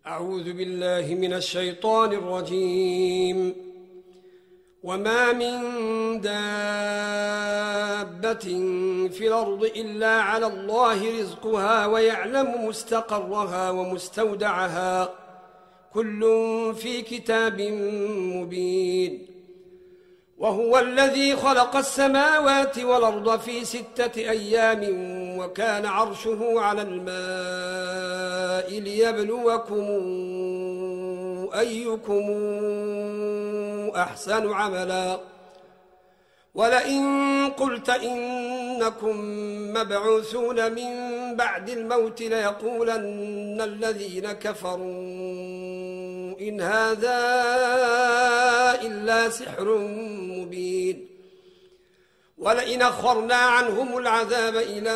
أعوذ بالله من الشيطان الرجيم. وما من دابة في الأرض إلا على الله رزقها ويعلم مستقرها ومستودعها كل في كتاب مبين. وهو الذي خلق السماوات والأرض في 6 أيام وكان عرشه على الماء ليبلوكم أيكم أحسن عملا. ولئن قلت إنكم مبعوثون من بعد الموت ليقولن الذين كفروا إن هذا إلا سحر مبين. ولئن أخرنا عنهم العذاب إلى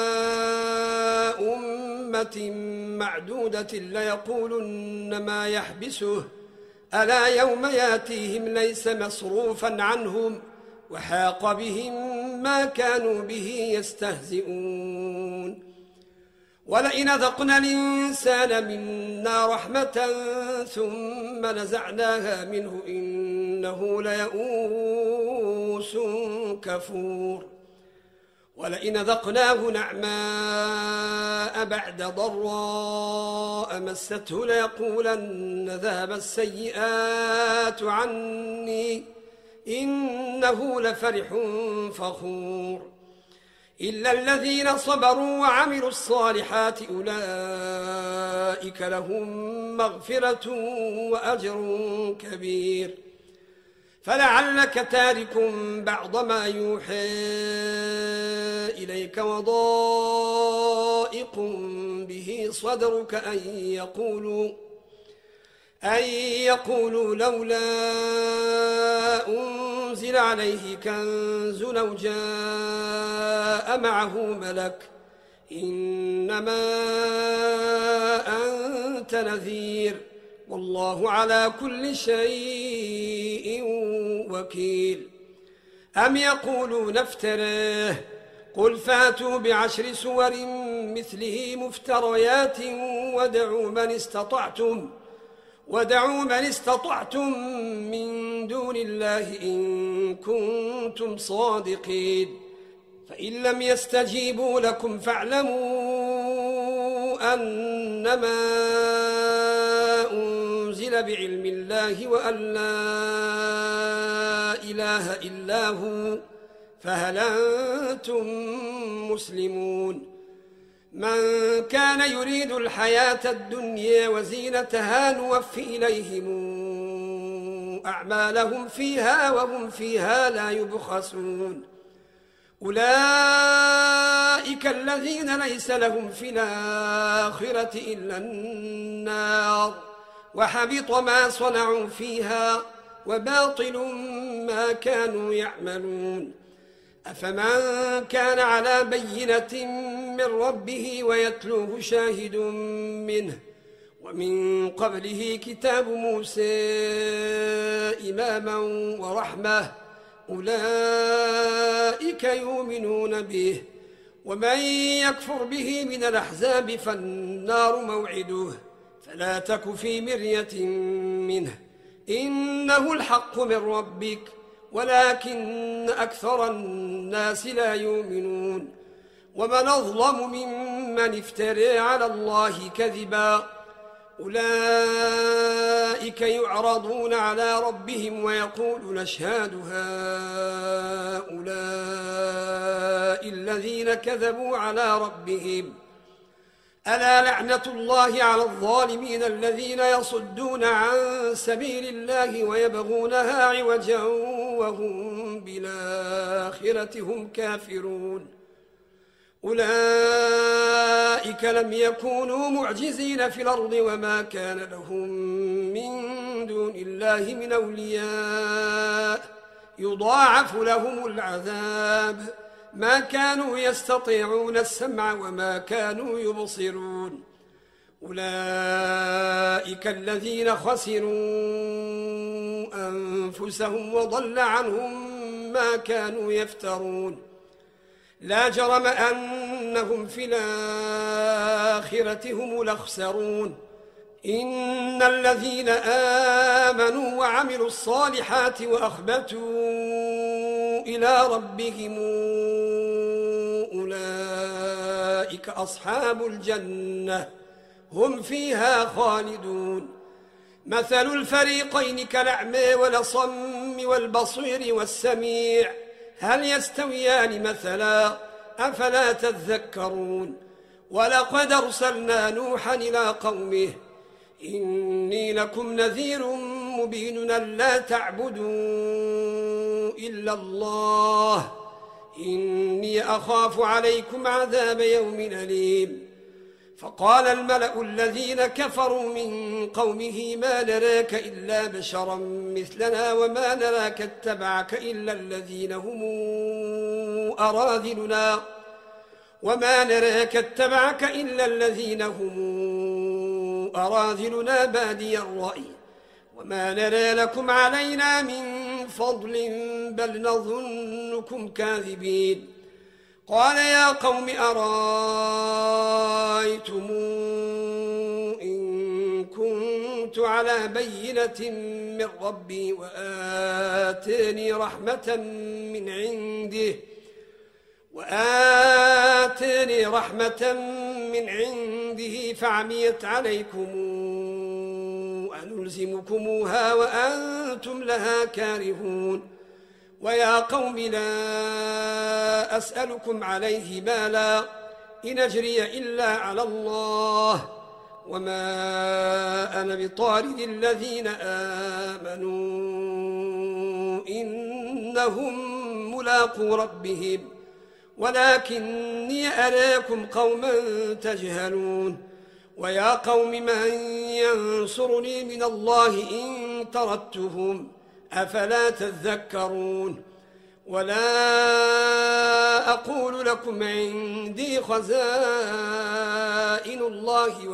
أمة معدودة ليقولن ما يحبسه ألا يوم ياتيهم ليس مصروفا عنهم وحاق بهم ما كانوا به يستهزئون. ولئن ذقنا الإنسان منا رحمة ثم نزعناها منه إنه ليئوس كفور. ولئن ذقناه نعماء بعد ضراء مسته ليقولن ذهب السيئات عني إنه لفرح فخور. إلا الذين صبروا وعملوا الصالحات أولئك لهم مغفرة وأجر كبير. فلعلك تارك بعض ما يوحى إليك وضائق به صدرك أن يقولوا لولا أنزل عليه كنز أو جاء معه ملك إنما أنت نذير والله على كل شيء وكيل. أم يقولون افتراه قل فاتوا ب10 سور مثله مفتريات ودعوا من استطعتم من دون الله إن كنتم صادقين. فإن لم يستجيبوا لكم فاعلموا أنما أنزل بعلم الله وأن لا إله إلا هو فهل أنتم مسلمون. من كان يريد الحياة الدنيا وزينتها نوفي إليهم أعمالهم فيها وهم فيها لا يبخسون. أولئك الذين ليس لهم في الآخرة إلا النار وحبط ما صنعوا فيها وباطل ما كانوا يعملون. أفمن كان على بينة من ربه ويتلوه شاهد منه ومن قبله كتاب موسى إماما ورحمة أولئك يؤمنون به. ومن يكفر به من الأحزاب فالنار موعده فلا تك في مرية منه إنه الحق من ربك ولكن أكثر الناس لا يؤمنون. ومن أظلم ممن افترى على الله كذبا أولئك يعرضون على ربهم ويقولون نشهد هؤلاء الذين كذبوا على ربهم ألا لعنة الله على الظالمين الذين يصدون عن سبيل الله ويبغونها عوجا وهم بالآخرة هم كافرون. أولئك لم يكونوا معجزين في الأرض وما كان لهم من دون الله من أولياء يضاعف لهم العذاب ما كانوا يستطيعون السمع وما كانوا يبصرون. أولئك الذين خسروا أنفسهم وضل عنهم ما كانوا يفترون. لا جرم أنهم في الآخرة هم الأخسرون إن الذين آمنوا وعملوا الصالحات وأخبتوا إلى ربهم أولئك أصحاب الجنة هم فيها خالدون. مثل الفريقين كالأعمى والأصم والبصير والسميع هل يستويان مثلا أفلا تذكرون. ولقد أرسلنا نوحا إلى قومه إني لكم نذير مبين ألا تعبدوا إلا الله إني أخاف عليكم عذاب يوم أليم. فقال الملأ الذين كفروا من قومه ما نراك إلا بشرا مثلنا وما نراك اتبعك إلا الذين هم أراذلنا بادي الرأي وما نرى لكم علينا من فضل بل نظنكم كاذبين. قال يا قوم أرأيتم إن كنت على بينة من ربي وآتاني رحمة من عنده فعميت عليكم أنلزمكموها وأنتم لها كارهون. ويا قوم لا أسألكم عليه مالا إن أجري إلا على الله وما أنا بطارد الذين آمنوا إنهم ملاقو ربهم ولكني أراكم قوما تجهلون. ويا قوم من ينصرني من الله إن طردتهم أفلا تذكرون. ولا أقول لكم عندي خزائن الله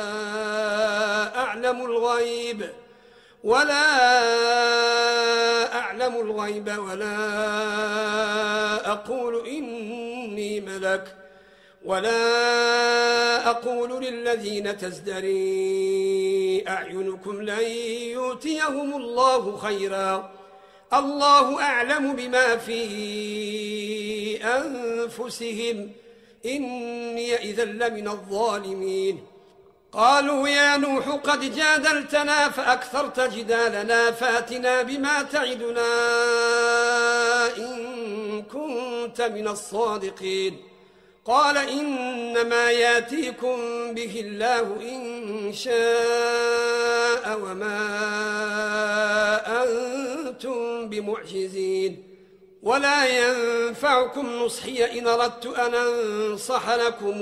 ولا أعلم الغيب ولا أقول إني ملك ولا أقول للذين تزدري أعينكم لن يؤتيهم الله خيرا الله أعلم بما في أنفسهم إني إذا لمن الظالمين. قالوا يا نوح قد جادلتنا فأكثرت جدالنا فاتنا بما تعدنا إن كنت من الصادقين. قال إنما ياتيكم به الله إن شاء وما أنتم بمعجزين. ولا ينفعكم نصحي إن أردت أن أنصح لكم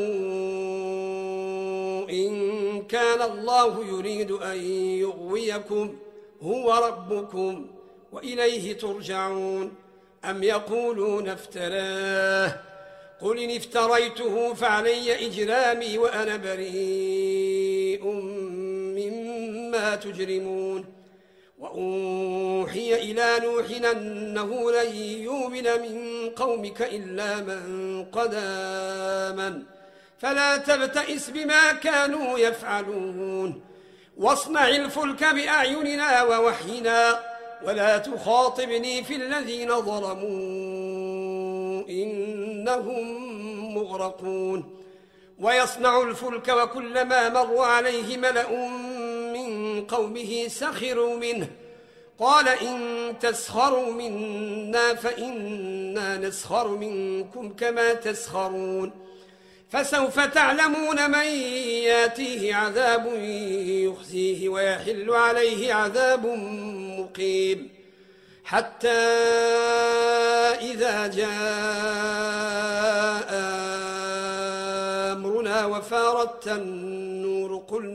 إن كان الله يريد أن يغويكم هو ربكم وإليه ترجعون. أم يقولون افتراه قل إن افتريته فعلي إجرامي وأنا بريء مما تجرمون. وأوحي إلى نوح أنه لن يؤمن من قومك إلا من قد آمن فلا تبتئس بما كانوا يفعلون. واصنع الفلك بأعيننا ووحينا ولا تخاطبني في الذين ظلموا إنهم مغرقون. ويصنع الفلك وكلما مر عليه ملأ من قومه سخروا منه قال إن تسخروا منا فإنا نسخر منكم كما تسخرون. فسوف تعلمون من ياتيه عذاب يخزيه ويحل عليه عذاب مقيم. حتى إذا جاء أمرنا وفارت النور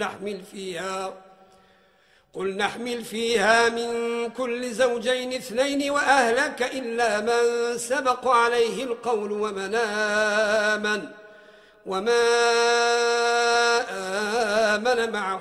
قل نحمل فيها من كل زوجين اثنين وأهلك إلا من سبق عليه القول وما آمن معه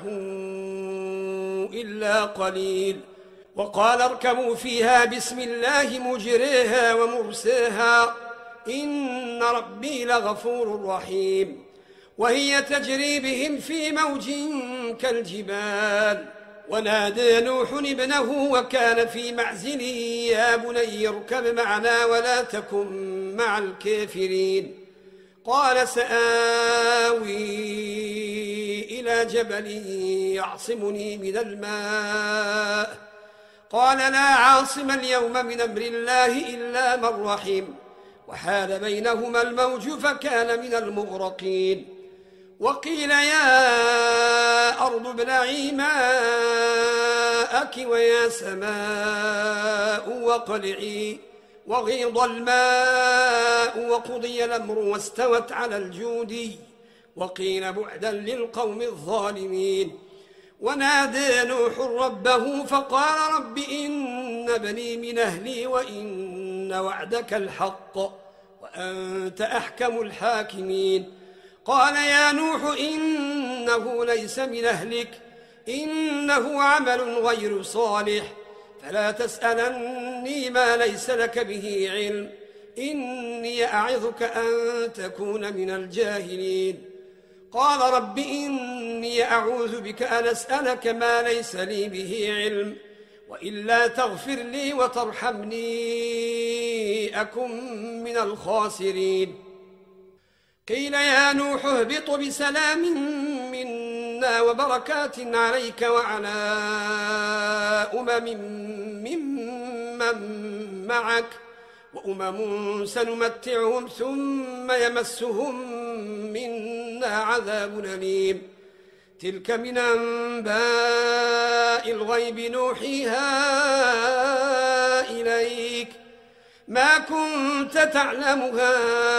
إلا قليل. وقال اركبوا فيها بسم الله مجريها ومرساها إن ربي لغفور رحيم. وهي تجري بهم في موج كالجبال. ونادى نوح ابنه وكان في معزل يا بني اركب معنا ولا تكن مع الكافرين. قال سآوي إلى جبل يعصمني من الماء. قال لا عاصم اليوم من أمر الله إلا من رحم، وحال بينهما الموج فكان من المغرقين. وقيل يا أرض ابلعي ماءك ويا سماء واقلعي، وغيض الماء وقضي الأمر واستوت على الجودي. وقيل بعدا للقوم الظالمين. ونادى نوح ربه فقال رب إن ابني من أهلي وإن وعدك الحق وأنت أحكم الحاكمين. قال يا نوح إنه ليس من أهلك إنه عمل غير صالح فلا تسألني ما ليس لك به علم إني أعظك أن تكون من الجاهلين. قال رب إني أعوذ بك أن أسألك ما ليس لي به علم وإلا تغفر لي وترحمني أكن من الخاسرين. قيل يا نوح اهبط بسلام منا وبركات عليك وعلى ممن معك وأمم سنمتعهم ثم يمسهم منا عذاب أليم. تلك من أنباء الغيب نوحيها إليك ما كنت تعلمها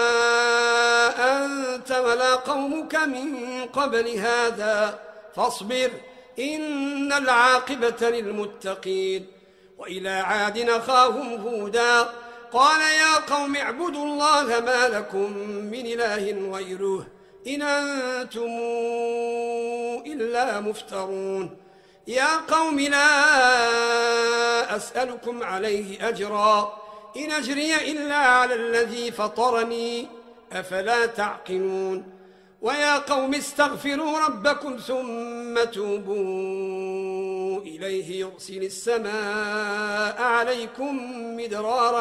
أنت ولا قومك من قبل هذا فاصبر إن العاقبة للمتقين. وإلى عاد أخاهم هودا قال يا قوم اعبدوا الله ما لكم من إله غيره إن أنتم إلا مفترون. يا قوم لا أسألكم عليه أجرا إن أجري إلا على الذي فطرني أفلا تعقلون. ويا قوم استغفروا ربكم ثم توبوا إليه يرسل السماء عليكم مدرارا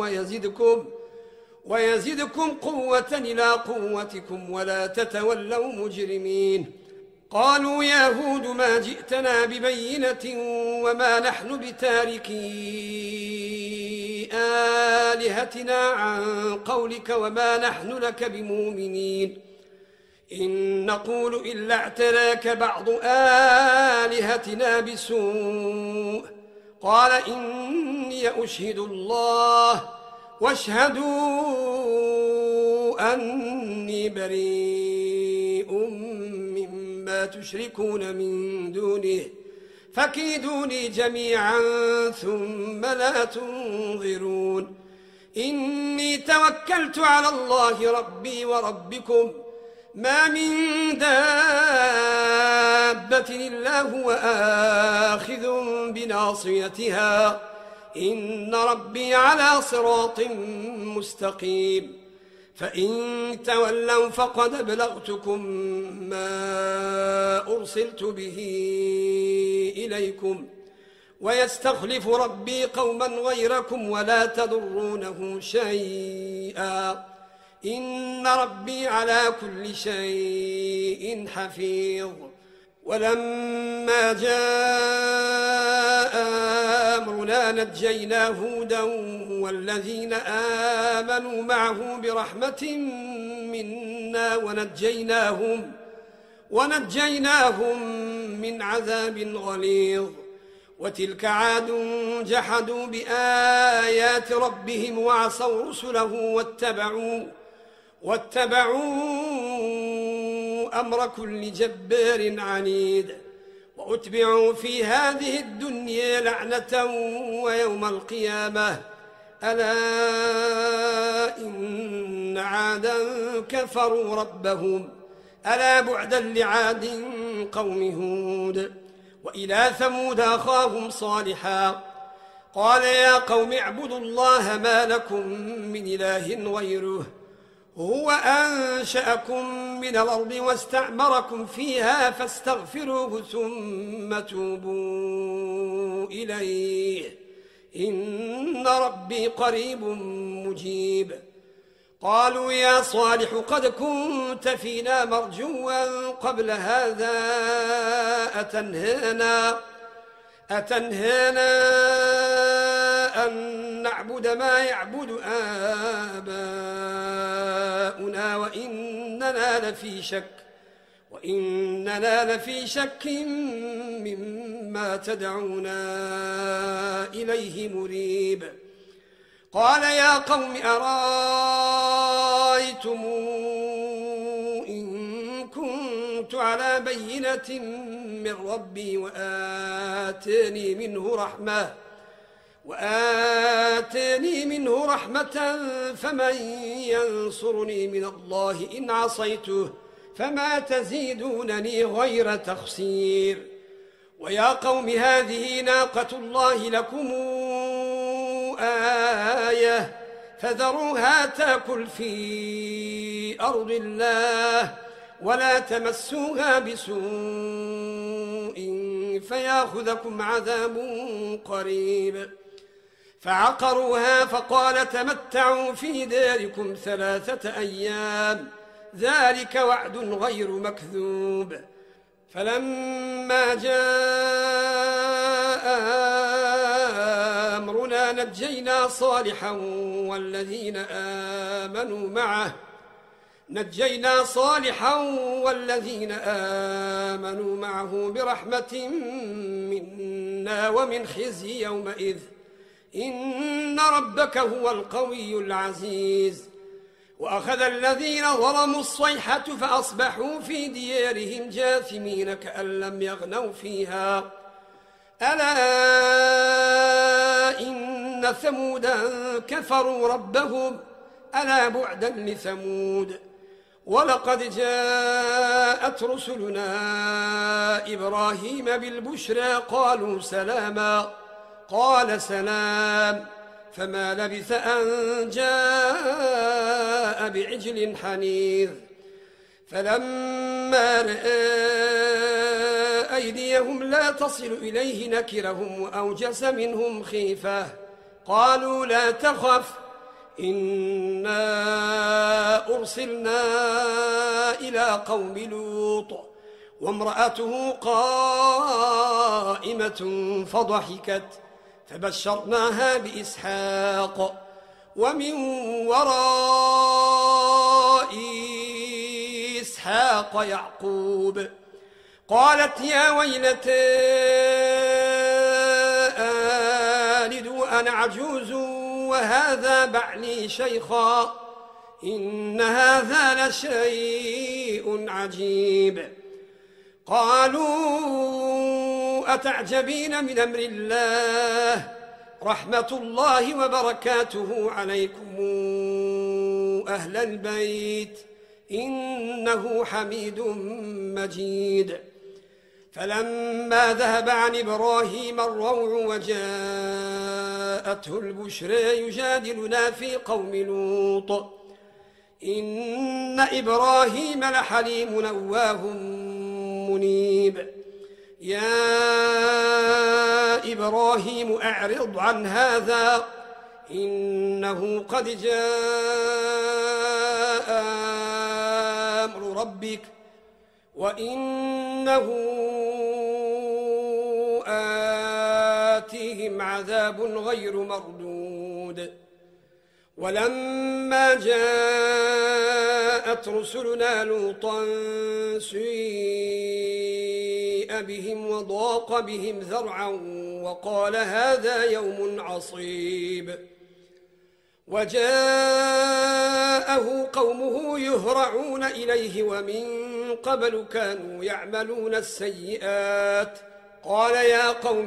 ويزدكم قوة إلى قوتكم ولا تتولوا مجرمين. قالوا يا هود ما جئتنا ببينة وما نحن بتاركي آلهتنا عن قولك وما نحن لك بمؤمنين إن نقول إلا اعتراك بعض آلهتنا بسوء. قال إني أشهد الله واشهدوا أني بريء مما تشركون من دونه فكيدوني جميعا ثم لا تنظرون. إني توكلت على الله ربي وربكم ما من دابة إلا هو آخذ بناصيتها إن ربي على صراط مستقيم. فإن تولوا فقد أبلغتكم ما أرسلت به إليكم ويستخلف ربي قوما غيركم ولا تضرونه شيئا إن ربي على كل شيء حفيظ. ولما جاء أمرنا نجينا هودا والذين آمنوا معه برحمة منا ونجيناهم من عذاب غليظ. وتلك عاد جحدوا بآيات ربهم وعصوا رسله واتبعوا أمر كل جبار عنيد. وأتبعوا في هذه الدنيا لعنة ويوم القيامة ألا إن عادا كفروا ربهم ألا بعدا لعاد قوم هود. وإلى ثمود أخاهم صالحا قال يا قوم اعبدوا الله ما لكم من إله غيره هو أنشأكم من الأرض واستعمركم فيها فاستغفروه ثم توبوا إليه إن ربي قريب مجيب. قالوا يا صالح قد كنت فينا مرجوا قبل هذا أتنهانا أن نعبد ما يعبد آباؤنا وإننا لفي شك مما تدعونا إليه مريب. قال يا قوم أرأيتم إن كنت على بينة من ربي وآتاني منه رحمة فمن ينصرني من الله إن عصيته فما تزيدونني غير تخسير. ويا قوم هذه ناقة الله لكم آية فذروها تأكل في أرض الله ولا تمسوها بسوء فياخذكم عذاب قريب. فعقروها فقال تمتعوا في داركم 3 أيام ذلك وعد غير مكذوب. فلما جاء أمرنا نجينا صالحا والذين آمنوا معه برحمة منا ومن خزي يومئذ إن ربك هو القوي العزيز. وأخذ الذين ظلموا الصيحة فأصبحوا في ديارهم جاثمين كأن لم يغنوا فيها ألا إن ثمودا كفروا ربهم ألا بعدا لثمود. ولقد جاءت رسلنا إبراهيم بالبشرى قالوا سلاما قال سلام فما لبث أن جاء بعجل حنيذ. فلما رأى أيديهم لا تصل إليه نكرهم وأوجس منهم خيفة قالوا لا تخف إنا أرسلنا إلى قوم لوط وامرأته قائمة فضحكت فبشرناها بإسحاق ومن وراء إسحاق يعقوب. قالت يا ويلتى آلد وأنا عجوز وهذا بعلي شيخا إن هذا لشيء عجيب. قالوا أتعجبين من أمر الله رحمة الله وبركاته عليكم أهل البيت إنه حميد مجيد. فلما ذهب عن إبراهيم الروع وجاءته البشرى يجادلنا في قوم لوط إن إبراهيم لحليم أواه منيب. يا إبراهيم أعرض عن هذا إنه قد جاء أمر ربك وإنه آتيهم عذاب غير مردود. ولما جاءت رسلنا لوطا سيء بهم وضاق بهم ذرعا وقال هذا يوم عصيب. وجاءه قومه يهرعون إليه ومن قبل كانوا يعملون السيئات قال يا قوم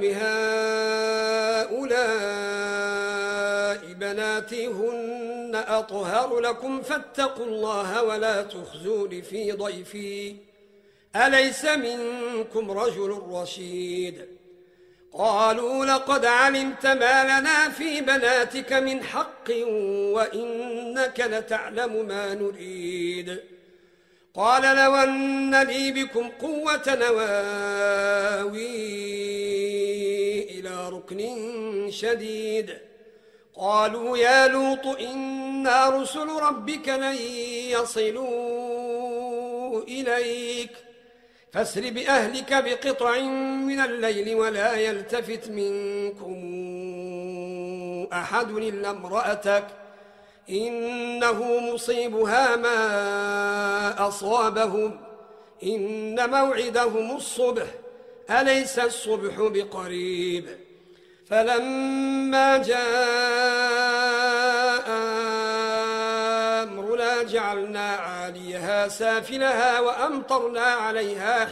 هؤلاء بناتي هن أطهر لكم فاتقوا الله ولا تخزون في ضيفي أليس منكم رجل رشيد. قالوا لقد علمت ما لنا في بناتك من حق وإنك لتعلم ما نريد. قال لو أن لي بكم قوة نواوي إلى ركن شديد. قالوا يا لوط إنا رسل ربك لن يصلوا إليك فاسر بأهلك بقطع من الليل ولا يلتفت منكم أحد إلا امرأتك إنه مصيبها ما أصابهم إن موعدهم الصبح أليس الصبح بقريب. فلما جاء أمرنا جعلنا عاليها سافلها وأمطرنا عليها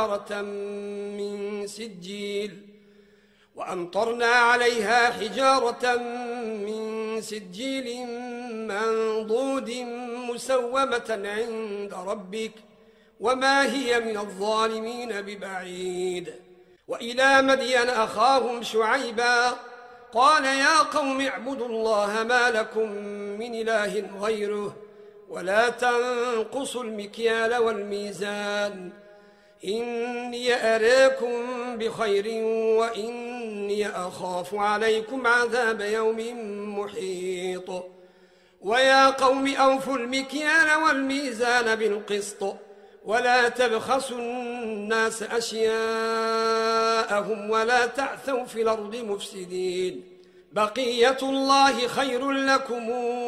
حجارة من سجيل منضود مسومة عند ربك وما هي من الظالمين ببعيد. وإلى مدين أخاهم شعيبا قال يا قوم اعبدوا الله ما لكم من إله غيره ولا تنقصوا المكيال والميزان إني أراكم بخير وإني أخاف عليكم عذاب يوم محيط. ويا قوم أوفوا المكيال والميزان بالقسط ولا تبخسوا الناس أشياءهم ولا تعثوا في الأرض مفسدين. بقية الله خير لكم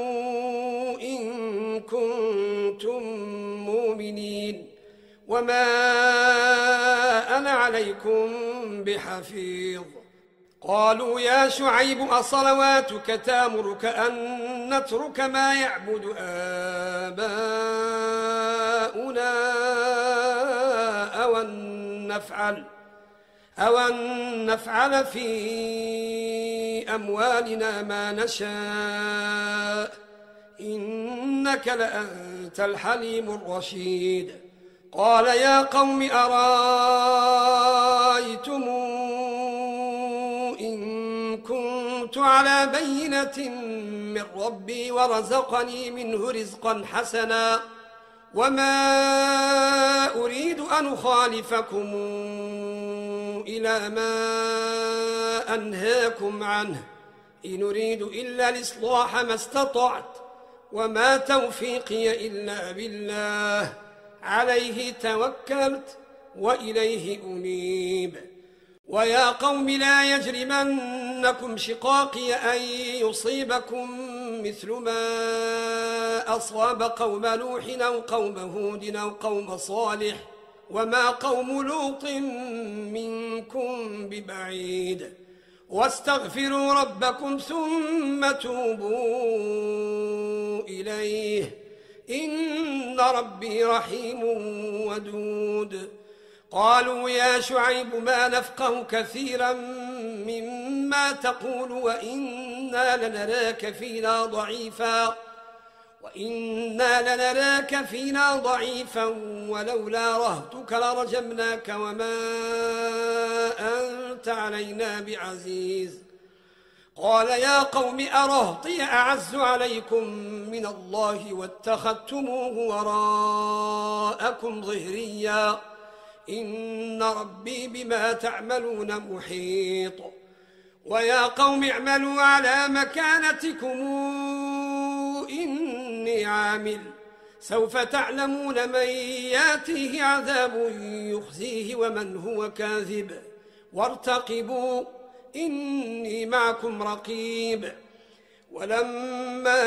إن كنتم مؤمنين وما أنا عليكم بحفيظ. قالوا يا شعيب أصلواتك تأمرك أن نترك ما يعبد آباؤنا أو أن نفعل في أموالنا ما نشاء إنك لأنت الحليم الرشيد. قال يا قوم أرأيتم إن كنت على بينة من ربي ورزقني منه رزقا حسنا وما أريد أن أخالفكم إلى ما أنهاكم عنه إن أريد إلا الإصلاح ما استطعت وما توفيقي إلا بالله عليه توكلت وإليه أنيب. ويا قوم لا يجرمنكم شقاقي أن يصيبكم مثل ما أصاب قوم نوح أو قوم هود أو قوم صالح وما قوم لوط منكم ببعيد. واستغفروا ربكم ثم توبوا إليه إن ربي رحيم ودود. قالوا يا شعيب ما نفقه كثيرا مما تقول وإنا لنراك فينا ضعيفا ولولا رهتك لرجمناك وما أنت علينا بعزيز. قال يا قوم أرهطي أعز عليكم من الله واتخذتموه وراءكم ظهريا إن ربي بما تعملون محيط. ويا قوم اعملوا على مكانتكم إني عامل سوف تعلمون من ياتيه عذاب يخزيه ومن هو كاذب وارتقبوا إني معكم رقيب. ولما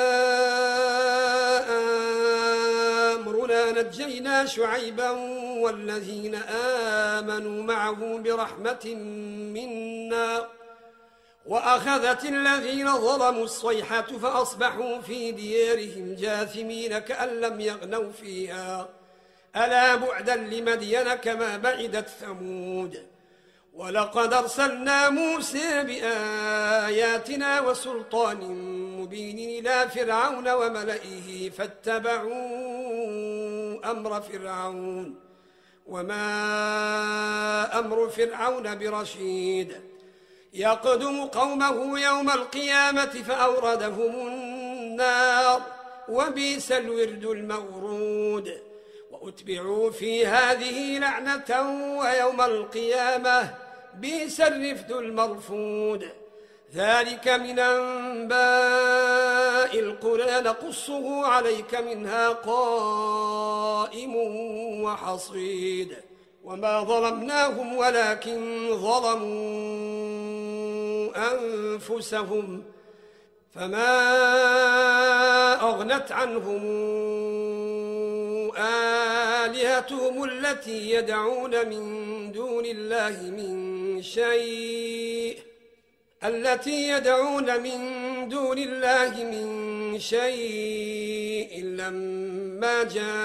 جاء أمرنا نجينا شعيبا والذين آمنوا معه برحمة منا وأخذت الذين ظلموا الصيحة فأصبحوا في ديارهم جاثمين كأن لم يغنوا فيها ألا بعدا لمدين كما بعدت ثمود. ولقد أرسلنا موسى بآياتنا وسلطان مبين إلى فرعون وملئه فاتبعوا أمر فرعون وما أمر فرعون برشيد يقدم قومه يوم القيامة فأوردهم النار وبئس الورد المورود وأتبعوا في هذه لعنة ويوم القيامة بئس الرفد المرفود ذلك من أنباء القرى نقصه عليك منها قائم وحصيد وما ظلمناهم ولكن ظلموا أنفسهم فما أغنت عنهم آلهتهم التي يدعون من دون الله من شيء لما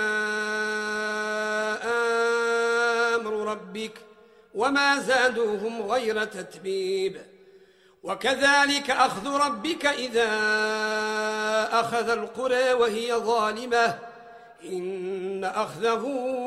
جاء أمر ربك وما زادوهم غير تتبيب وكذلك أخذ ربك إذا أخذ القرى وهي ظالمة إن أخذه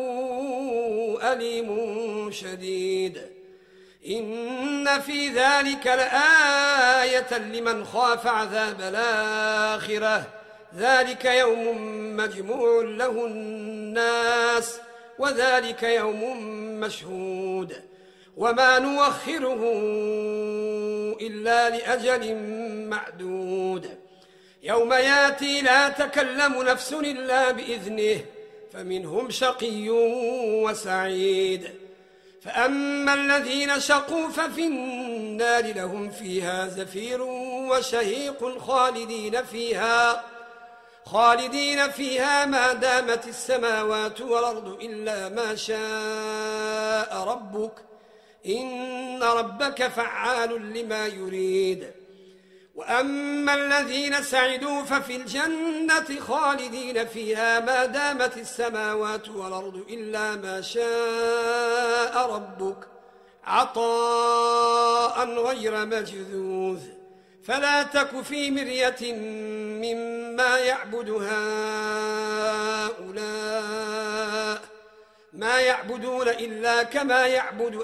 أليم شديد إن في ذلك لآية لمن خاف عذاب الآخرة ذلك يوم مجموع له الناس وذلك يوم مشهود وما نوخره إلا لأجل معدود يوم ياتي لا تكلم نفس إلا بإذنه فمنهم شقي وسعيد فأما الذين شقوا ففي النار لهم فيها زفير وشهيق خالدين فيها ما دامت السماوات والأرض إلا ما شاء ربك إن ربك فعال لما يريد وأما الذين سعدوا ففي الجنة خالدين فيها ما دامت السماوات والأرض إلا ما شاء ربك عطاء غير مجذوذ فلا تك في مرية مما يعبد هؤلاء ما يعبدون إلا كما يعبد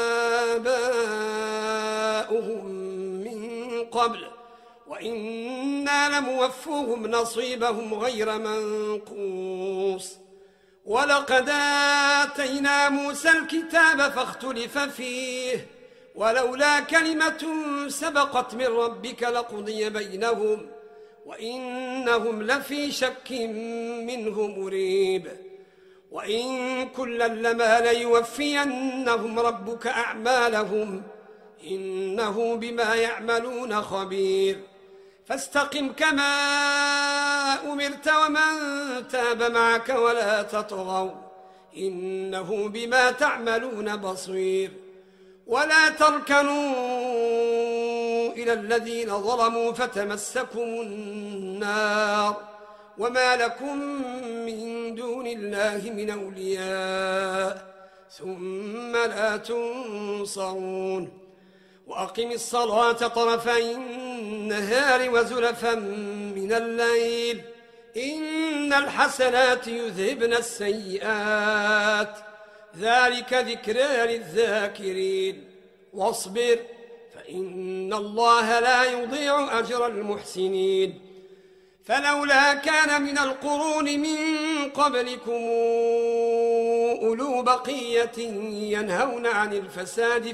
آباؤهم من قبل وإنا لموفوهم نصيبهم غير منقوص ولقد آتينا موسى الكتاب فاختلف فيه ولولا كلمة سبقت من ربك لقضي بينهم وإنهم لفي شك منه مريب وإن كلا لما ليوفينهم ربك أعمالهم إنه بما يعملون خبير فاستقم كما أمرت ومن تاب معك ولا تطغوا إنه بما تعملون بصير ولا تركنوا إلى الذين ظلموا فتمسكم النار وما لكم من دون الله من أولياء ثم لا تنصرون وأقم الصلاة طرفي النهار وزلفا من الليل إن الحسنات يذهبن السيئات ذلك ذكرى للذاكرين واصبر فإن الله لا يضيع أجر المحسنين فلولا كان من القرون من قبلكم أولو بقية ينهون عن الفساد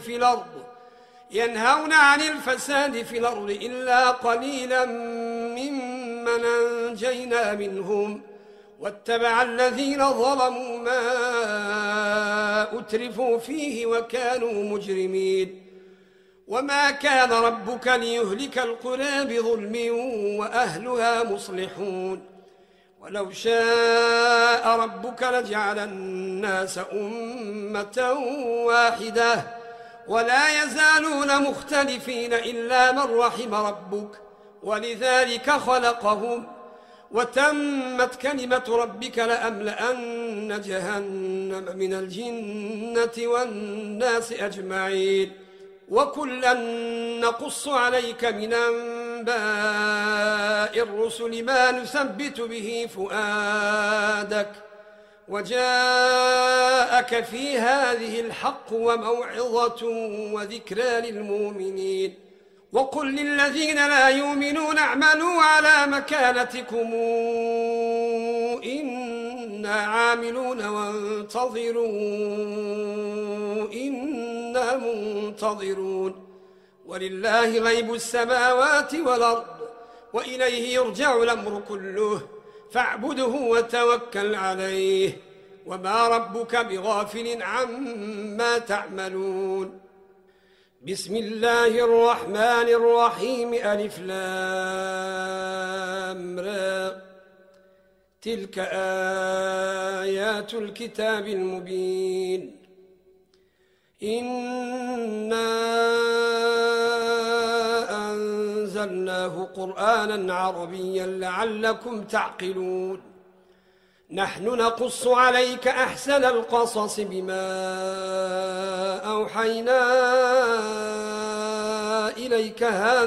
في الأرض إلا قليلا ممن أنجينا منهم واتبع الذين ظلموا ما أترفوا فيه وكانوا مجرمين وما كان ربك ليهلك القرى بظلم وأهلها مصلحون ولو شاء ربك لجعل الناس أمة واحدة ولا يزالون مختلفين إلا من رحم ربك ولذلك خلقهم وتمت كلمة ربك لأملأن جهنم من الجنة والناس أجمعين وكلا نقص عليك من أنباء الرسل ما نثبت به فؤادك وجاءك في هذه الحق وموعظة وذكرى للمؤمنين وقل للذين لا يؤمنون اعملوا على مكانتكم إنا عاملون وانتظروا إنا منتظرون ولله غيب السماوات والأرض وإليه يرجع الأمر كله فاعبده وتوكل عليه وما ربك بغافل عما تعملون بسم الله الرحمن الرحيم ألف لام را تلك آيات الكتاب المبين إنا أنزلناه قرآنا عربيا لعلكم تعقلون نحن نقص عليك أحسن القصص بما أوحينا إليك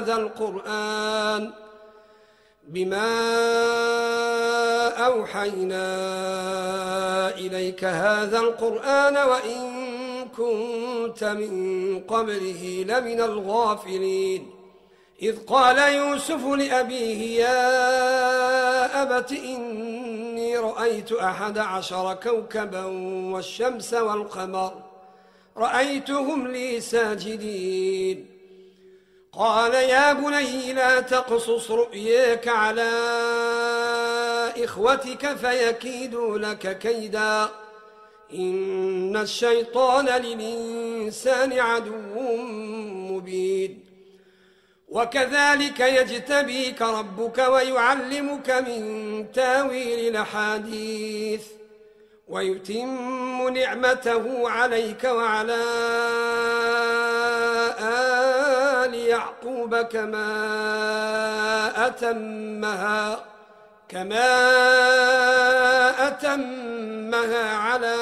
هذا القرآن وإن كنت من قبله لمن الغافلين إذ قال يوسف لأبيه يا أبت إني رأيت 11 كوكبا والشمس والقمر رأيتهم لي ساجدين قال يا بني لا تقصص رؤياك على إخوتك فيكيدوا لك كيدا إن الشيطان للإنسان عدو مبين وكذلك يجتبيك ربك ويعلمك من تاويل الأحاديث ويتم نعمته عليك وعلى آل يعقوب كما أتمها على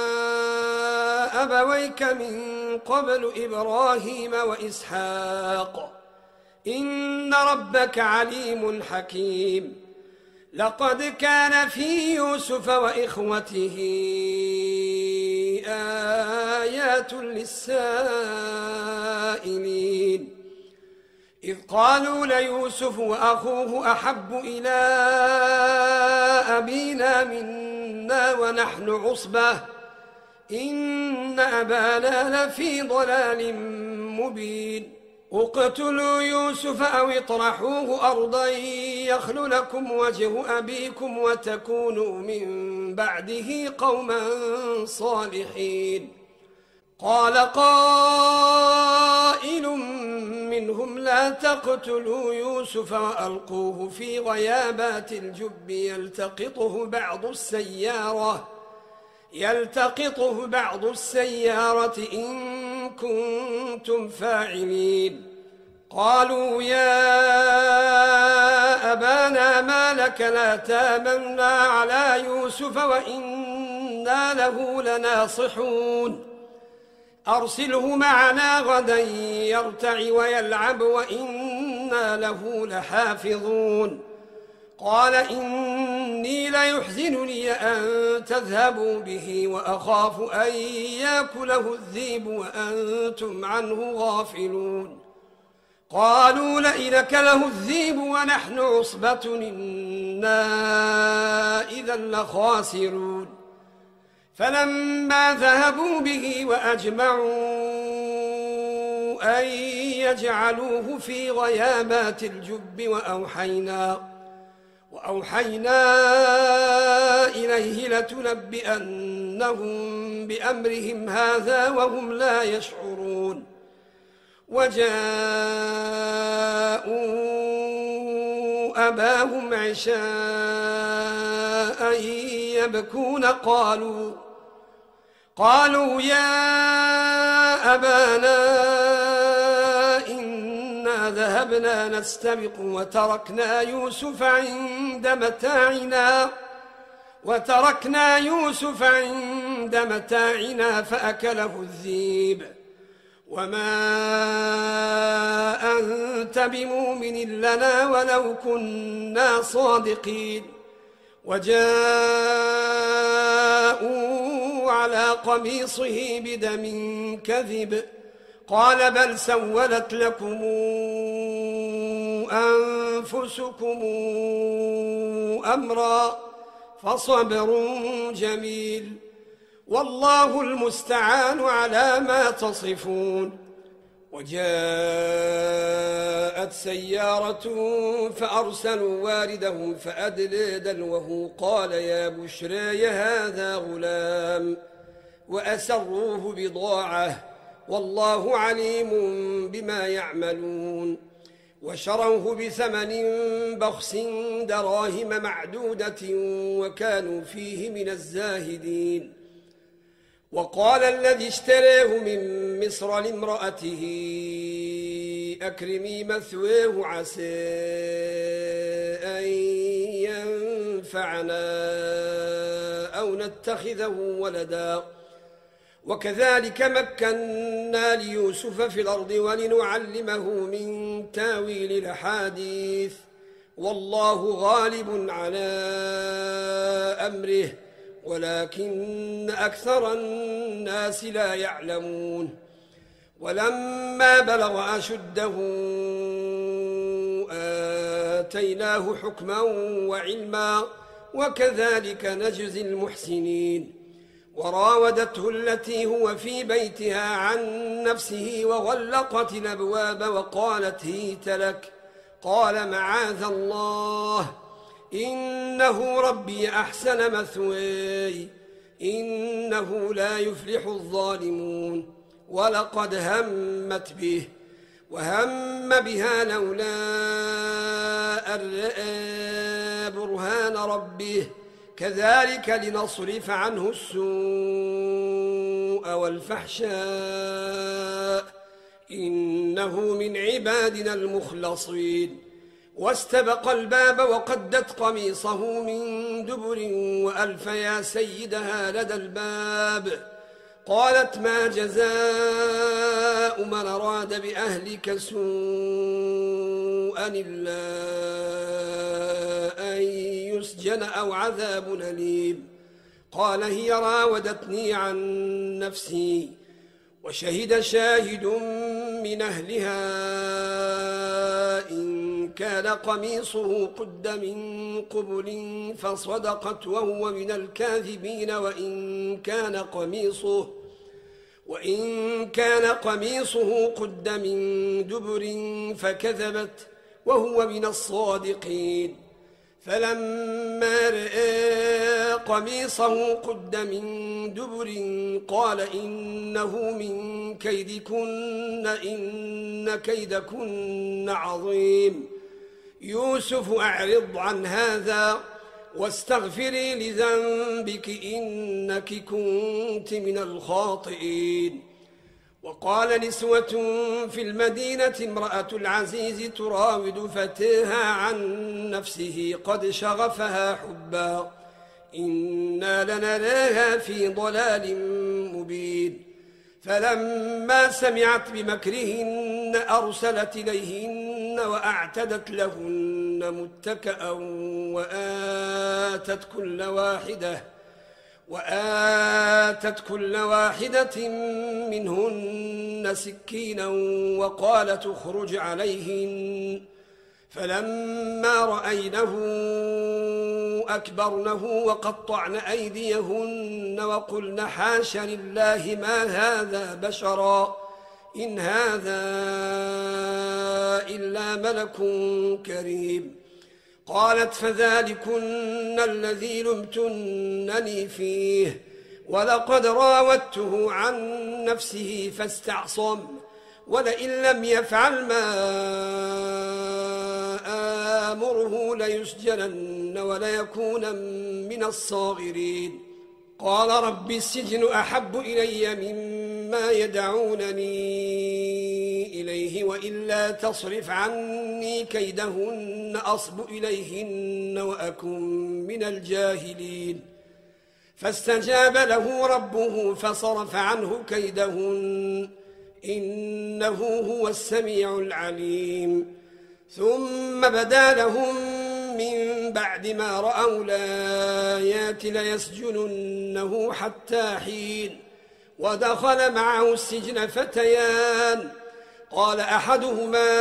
أبويك من قبل إبراهيم وإسحاق إن ربك عليم حكيم لقد كان في يوسف وإخوته آيات للسائلين إذ قالوا ليوسف وأخوه أحب إلى أبينا منا ونحن عصبة إن أبانا لفي ضلال مبين اقتلوا يوسف أو اطرحوه أرضا يخل لكم وجه أبيكم وتكونوا من بعده قوما صالحين قال قائل منهم لا تقتلوا يوسف وألقوه في غيابات الجب يلتقطه بعض السيارة إن كنتم فاعلين قالوا يا أبانا ما لك لا تامنا على يوسف وإنا له لناصحون أرسله معنا غدا يرتع ويلعب وإنا له لحافظون قال إني ليحزنني أن تذهبوا به وأخاف أن يأكله الذئب وأنتم عنه غافلون قالوا لئن أكله الذئب ونحن عصبة إنا إذا لخاسرون فلما ذهبوا به وأجمعوا أن يجعلوه في غيابات الجب وأوحينا إليه لتنبئنهم بأمرهم هذا وهم لا يشعرون وجاءوا أباهم عشاء يبكون قالوا يا أبانا إنا ذهبنا نستبق وتركنا يوسف عند متاعنا فأكله الذئب وما أنت بمؤمن لنا ولو كنا صادقين وجاءوا على قميصه بدم كذب قال بل سولت لكم أنفسكم أمرا فصبر جميل والله المستعان على ما تصفون. وجاءت سيارة فأرسلوا واردهم فأدلى دلوه قال يا بشرى هذا غلام وأسروه بضاعة والله عليم بما يعملون. وشروه بثمن بخس دراهم معدودة وكانوا فيه من الزاهدين. وقال الذي اشتراه من مصر لامرأته أكرمي مثواه عسى أن ينفعنا أو نتخذه ولدا وكذلك مكنا ليوسف في الأرض ولنعلمه من تاويل الأحاديث والله غالب على أمره ولكن أكثر الناس لا يعلمون. ولما بلغ أشده آتيناه حكما وعلما وكذلك نجزي المحسنين. وراودته التي هو في بيتها عن نفسه وغلقت الأبواب وقالت هيت لك قال معاذ الله إنه ربي أحسن مثواي إنه لا يفلح الظالمون. ولقد همت به وهم بها لولا أن رأى برهان ربه كذلك لنصرف عنه السوء والفحشاء إنه من عبادنا المخلصين. واستبق الباب وقدت قميصه من دبر وألف يا سيدها لدى الباب قالت ما جزاء من أراد بأهلك سوءا إلا أن يسجن أو عذاب أليم. قال هي راودتني عن نفسي وشهد شاهد من أهلها إن كان قميصه قد من قبل فصدقت وهو من الكاذبين وإن كان قميصه قد من دبر فكذبت وهو من الصادقين. فلما رأى قميصه قد من دبر قال إنه من كيدكن إن كيدكن عظيم. يوسف أعرض عن هذا واستغفري لذنبك إنك كنت من الخاطئين. وقال نسوة في المدينة امرأة العزيز تراود فتاها عن نفسه قد شغفها حبا إنا لنراها في ضلال مبين. فلما سمعت بمكرهن أرسلت إليهن وأعتدت لهن متكأ وآتت كل واحدة منهن سكينا وقالت اخرج عليهن. فلما رأينه أكبرنه وقطعن أيديهن وقلن حاش لله ما هذا بشرا إن هذا إلا ملك كريم. قالت فذلكن الذي لمتنني فيه ولقد راودته عن نفسه فاستعصم ولئن لم يفعل ما آمره ليسجنن وليكون من الصاغرين. قال رب السجن أحب إلي مما يدعونني إليه وإلا تصرف عني كيدهن أصب إليهن وأكن من الجاهلين. فاستجاب له ربه فصرف عنه كيدهن إنه هو السميع العليم. ثم بدا لهم من بعد ما رأوا الآيات ليسجننه حتى حين. ودخل معه السجن فتيان، قال أحدهما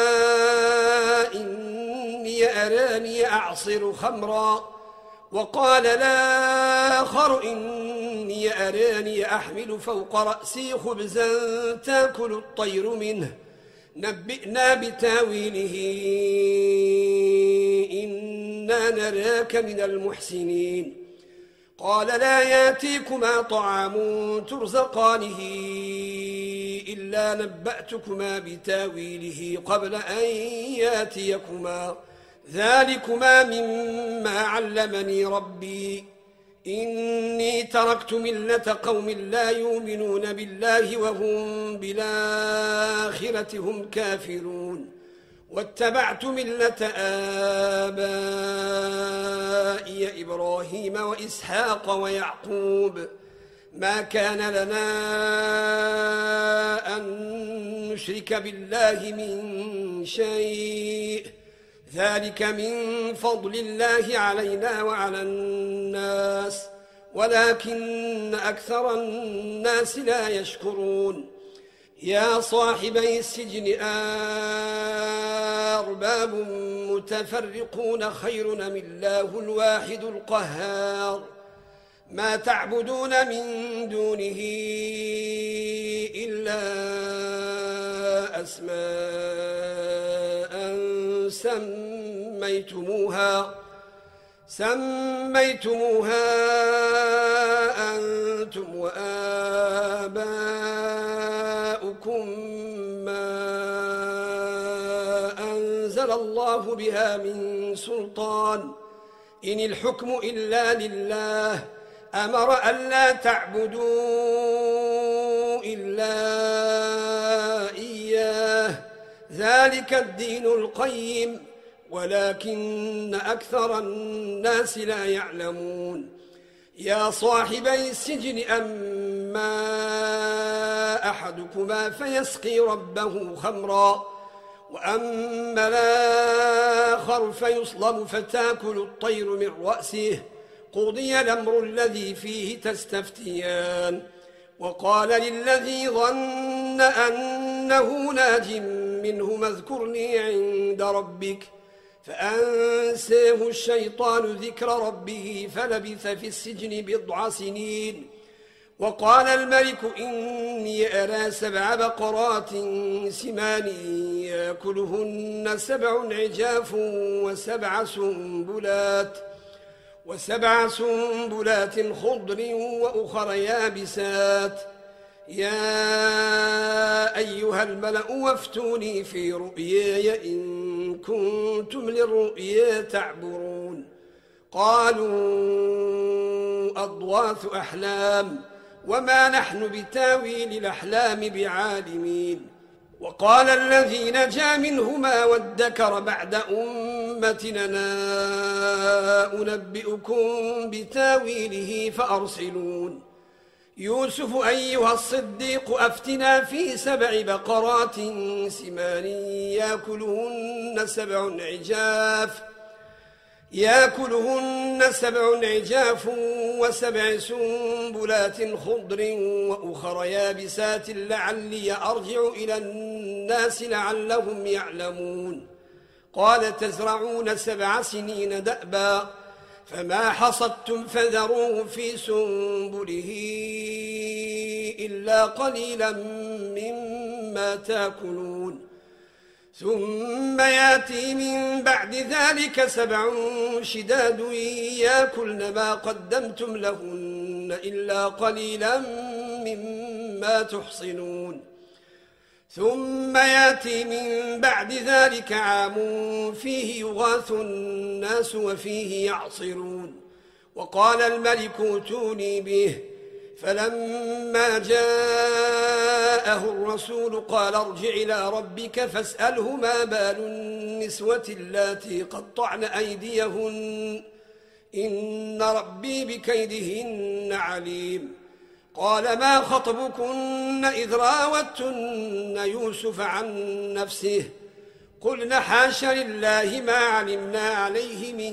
إني أراني أعصر خمرا، وقال الآخر إني أراني أحمل فوق رأسي خبزا تأكل الطير منه، نبئنا بتاويله إنا نراك من المحسنين. قال لا ياتيكما طعام ترزقانه إلا نبأتكما بتاويله قبل أن ياتيكما، ذلكما مما علمني ربي، إني تركت ملة قوم لا يؤمنون بالله وهم بالآخرة هم كافرون، واتبعت ملة آبائي إبراهيم وإسحاق ويعقوب، ما كان لنا أن نشرك بالله من شيء، ذلك من فضل الله علينا وعلى الناس ولكن أكثر الناس لا يشكرون. يا صاحبي السجن أرباب متفرقون خير أم الله الواحد القهار، ما تعبدون من دونه إلا أسماء سميتموها أنتم وآباؤكم ما أنزل الله بها من سلطان، إن الحكم إلا لله، أمر ألا تعبدوا إلا إياه، ذلك الدين القيم ولكن أكثر الناس لا يعلمون. يا صاحبي السجن أما أحدكما فيسقي ربه خمرا، وأما الآخر فيصلب فتاكل الطير من رأسه، قضي الأمر الذي فيه تستفتيان. وقال للذي ظن أنه ناج منه اذكرني عند ربك، فأنساه الشيطان ذكر ربه فلبث في السجن بضع سنين. وقال الملك إني أرى 7 بقرات سمان يأكلهن 7 عجاف وسبع سنبلات خضر وأخر يابسات، يا أيها الملأ وافتوني في رؤياي إن كنتم للرؤيا تعبرون. قالوا أضواث أحلام وما نحن بتاويل الأحلام بعالمين. وقال الذي نجا منهما وادكر بعد أمتنا أنبئكم بتاويله فأرسلون. يوسف أيها الصديق أفتنا في 7 بقرات سمان يأكلهن 7 عجاف و7 سنبلات خضر وأخر يابسات لعلي أرجع إلى الناس لعلهم يعلمون. قال تزرعون 7 سنين دأبا فما حصدتم فذروه في سنبله إلا قليلا مما تأكلون. ثم ياتي من بعد ذلك 7 شداد يأكلن ما قدمتم لهن إلا قليلا مما تحصنون. ثم ياتي من بعد ذلك عام فيه يغاث الناس وفيه يعصرون. وقال الملك ائتوني به، فلما جاءه الرسول قال ارجع إلى ربك فاسأله ما بال النسوة اللاتي قطعن أيديهن إن ربي بكيدهن عليم. قال ما خطبكن إذ راوتن يوسف عن نفسه قلنا حاش لله ما علمنا عليه من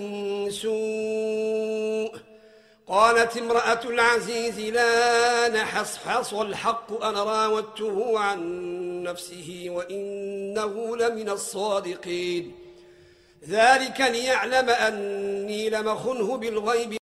سوء. قالت امرأة العزيز لا نحصحص الحق أنا راودته عن نفسه وإنه لمن الصادقين. ذلك ليعلم أني لم أخنه بالغيب